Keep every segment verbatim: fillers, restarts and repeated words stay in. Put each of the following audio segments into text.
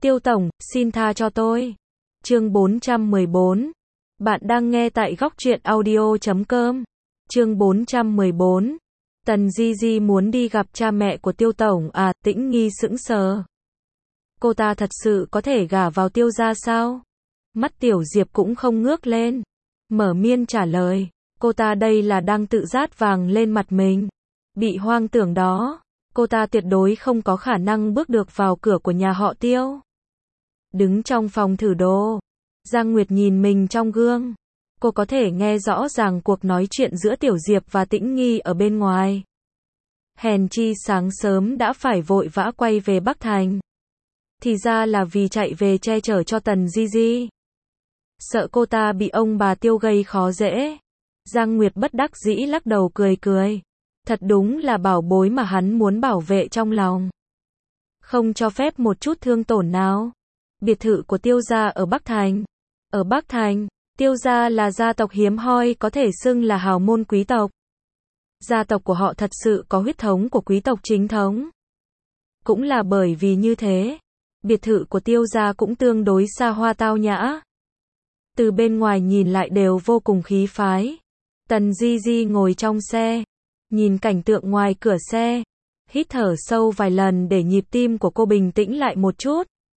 Tiêu tổng, xin tha cho tôi. Chương bốn trăm mười bốn. Bạn đang nghe tại góc truyện audio chấm com. Chương bốn trăm mười bốn. Tần Di Di muốn đi gặp cha mẹ của Tiêu tổng à? Tĩnh Nghi sững sờ. Cô ta thật sự có thể gả vào Tiêu gia sao? Mắt Tiểu Diệp cũng không ngước lên. Mở miên trả lời. Cô ta đây là đang tự dát vàng lên mặt mình. Bị hoang tưởng đó. Cô ta tuyệt đối không có khả năng bước được vào cửa của nhà họ Tiêu. Đứng trong phòng thử đồ, Giang Nguyệt nhìn mình trong gương. Cô có thể nghe rõ ràng cuộc nói chuyện giữa Tiểu Diệp và Tĩnh Nghi ở bên ngoài. Hèn chi sáng sớm đã phải vội vã quay về Bắc Thành. Thì ra là vì chạy về che chở cho Tần Di Di. Sợ cô ta bị ông bà Tiêu gây khó dễ. Giang Nguyệt bất đắc dĩ lắc đầu cười cười. Thật đúng là bảo bối mà hắn muốn bảo vệ trong lòng. Không cho phép một chút thương tổn nào. Biệt thự của Tiêu gia ở Bắc Thành. Ở Bắc Thành, Tiêu gia là gia tộc hiếm hoi có thể xưng là hào môn quý tộc. Gia tộc của họ thật sự có huyết thống của quý tộc chính thống. Cũng là bởi vì như thế, biệt thự của Tiêu gia cũng tương đối xa hoa tao nhã. Từ bên ngoài nhìn lại đều vô cùng khí phái. Tần Di Di ngồi trong xe, nhìn cảnh tượng ngoài cửa xe, hít thở sâu vài lần để nhịp tim của cô bình tĩnh lại một chút.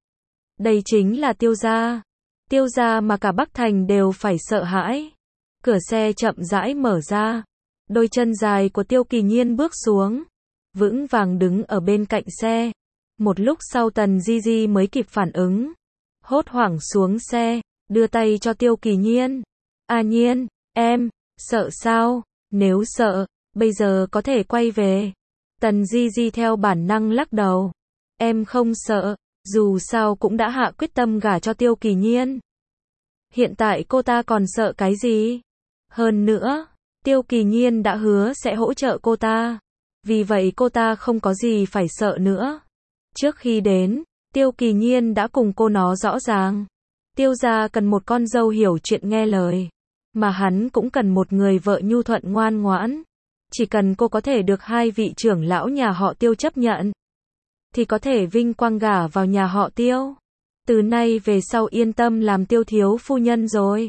Đây chính là Tiêu gia. Tiêu gia mà cả Bắc Thành đều phải sợ hãi. Cửa xe chậm rãi mở ra. Đôi chân dài của Tiêu Kỳ Nhiên bước xuống, vững vàng đứng ở bên cạnh xe. Một lúc sau Tần Di Di mới kịp phản ứng. Hốt hoảng xuống xe, đưa tay cho Tiêu Kỳ Nhiên. À Nhiên, em, sợ sao? Nếu sợ, bây giờ có thể quay về. Tần Di Di theo bản năng lắc đầu. Em không sợ, dù sao cũng đã hạ quyết tâm gả cho Tiêu Kỳ Nhiên. Hiện tại cô ta còn sợ cái gì? Hơn nữa, Tiêu Kỳ Nhiên đã hứa sẽ hỗ trợ cô ta. Vì vậy cô ta không có gì phải sợ nữa. Trước khi đến, Tiêu Kỳ Nhiên đã cùng cô nó rõ ràng. Tiêu gia cần một con dâu hiểu chuyện nghe lời. Mà hắn cũng cần một người vợ nhu thuận ngoan ngoãn. Chỉ cần cô có thể được hai vị trưởng lão nhà họ Tiêu chấp nhận, thì có thể vinh quang gả vào nhà họ Tiêu. Từ nay về sau yên tâm làm Tiêu thiếu phu nhân rồi.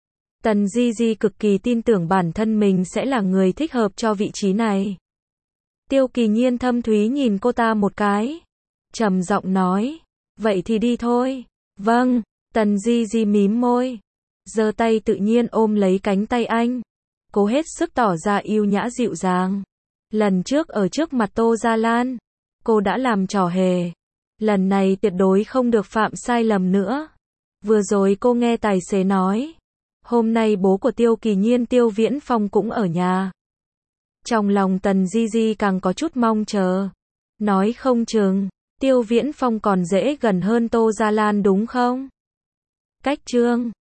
Tần Di Di cực kỳ tin tưởng bản thân mình sẽ là người thích hợp cho vị trí này. Tiêu Kỳ Nhiên thâm thúy nhìn cô ta một cái, trầm giọng nói, vậy thì đi thôi. Vâng. Tần Di Di mím môi, giơ tay tự nhiên ôm lấy cánh tay anh. Cô hết sức tỏ ra yêu nhã dịu dàng. Lần trước ở trước mặt Tô Gia Lan, cô đã làm trò hề. Lần này tuyệt đối không được phạm sai lầm nữa. Vừa rồi cô nghe tài xế nói, hôm nay bố của Tiêu Kỳ Nhiên Tiêu Viễn Phong cũng ở nhà. Trong lòng Tần Di Di càng có chút mong chờ. Nói không chừng, Tiêu Viễn Phong còn dễ gần hơn Tô Gia Lan đúng không? Cách chương